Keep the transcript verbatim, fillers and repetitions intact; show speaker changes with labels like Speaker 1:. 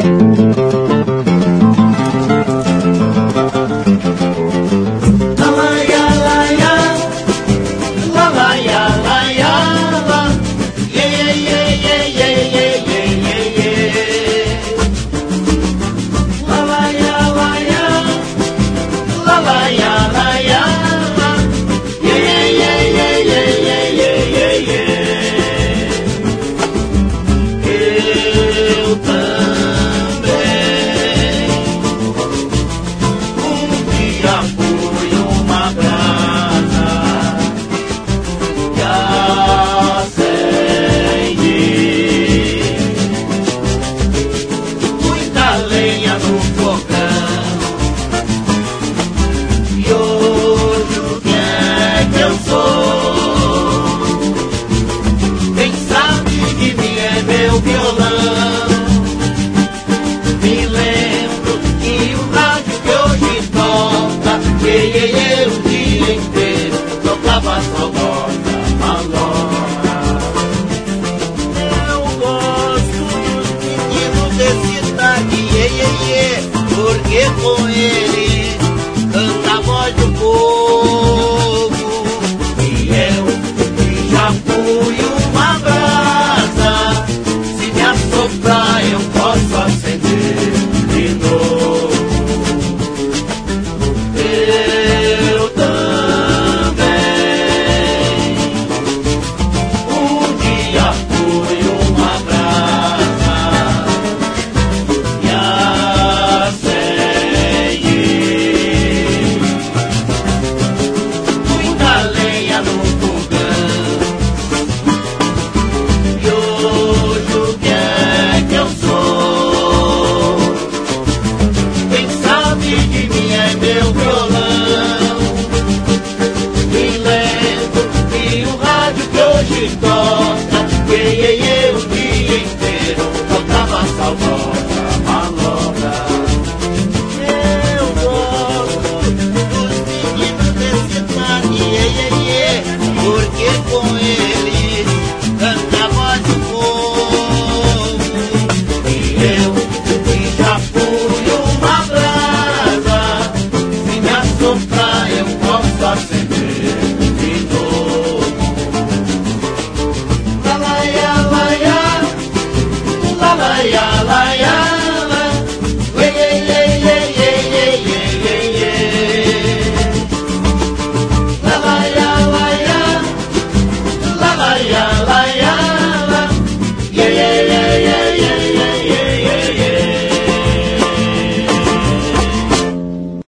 Speaker 1: Porque com ele canta a voz do povo. E eu que já fui uma brasa, se me assoprar eu posso acender de novo. Eu também um dia fui uma brasa e meu violão, e lembro que o rádio que hoje toca, que eu o dia inteiro tocava saudade.